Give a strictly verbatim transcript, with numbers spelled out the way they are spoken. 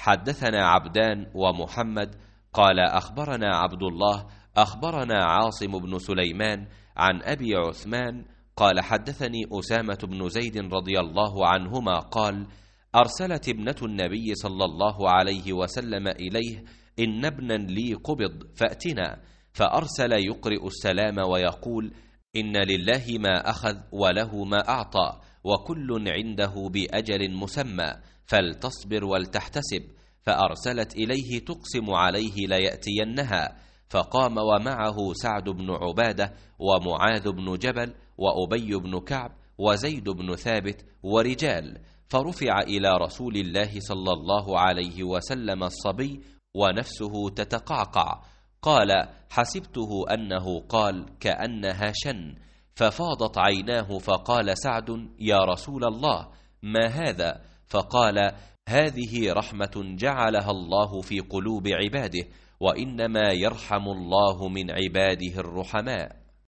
حدثنا عبدان ومحمد قال أخبرنا عبد الله أخبرنا عاصم بن سليمان عن أبي عثمان قال حدثني أسامة بن زيد رضي الله عنهما قال أرسلت ابنة النبي صلى الله عليه وسلم إليه إن ابنا لي قبض فأتنا، فأرسل يقرئ السلام ويقول إن لله ما أخذ وله ما أعطى وكل عنده بأجل مسمى فلتصبر ولتحتسب، فأرسلت إليه تقسم عليه ليأتينها، فقام ومعه سعد بن عبادة ومعاذ بن جبل وأبي بن كعب وزيد بن ثابت ورجال، فرفع إلى رسول الله صلى الله عليه وسلم الصبي ونفسه تتقعقع، قال حسبته أنه قال كأنها شن، ففاضت عيناه، فقال سعد يا رسول الله ما هذا؟ فقال هذه رحمة جعلها الله في قلوب عباده، وإنما يرحم الله من عباده الرحماء.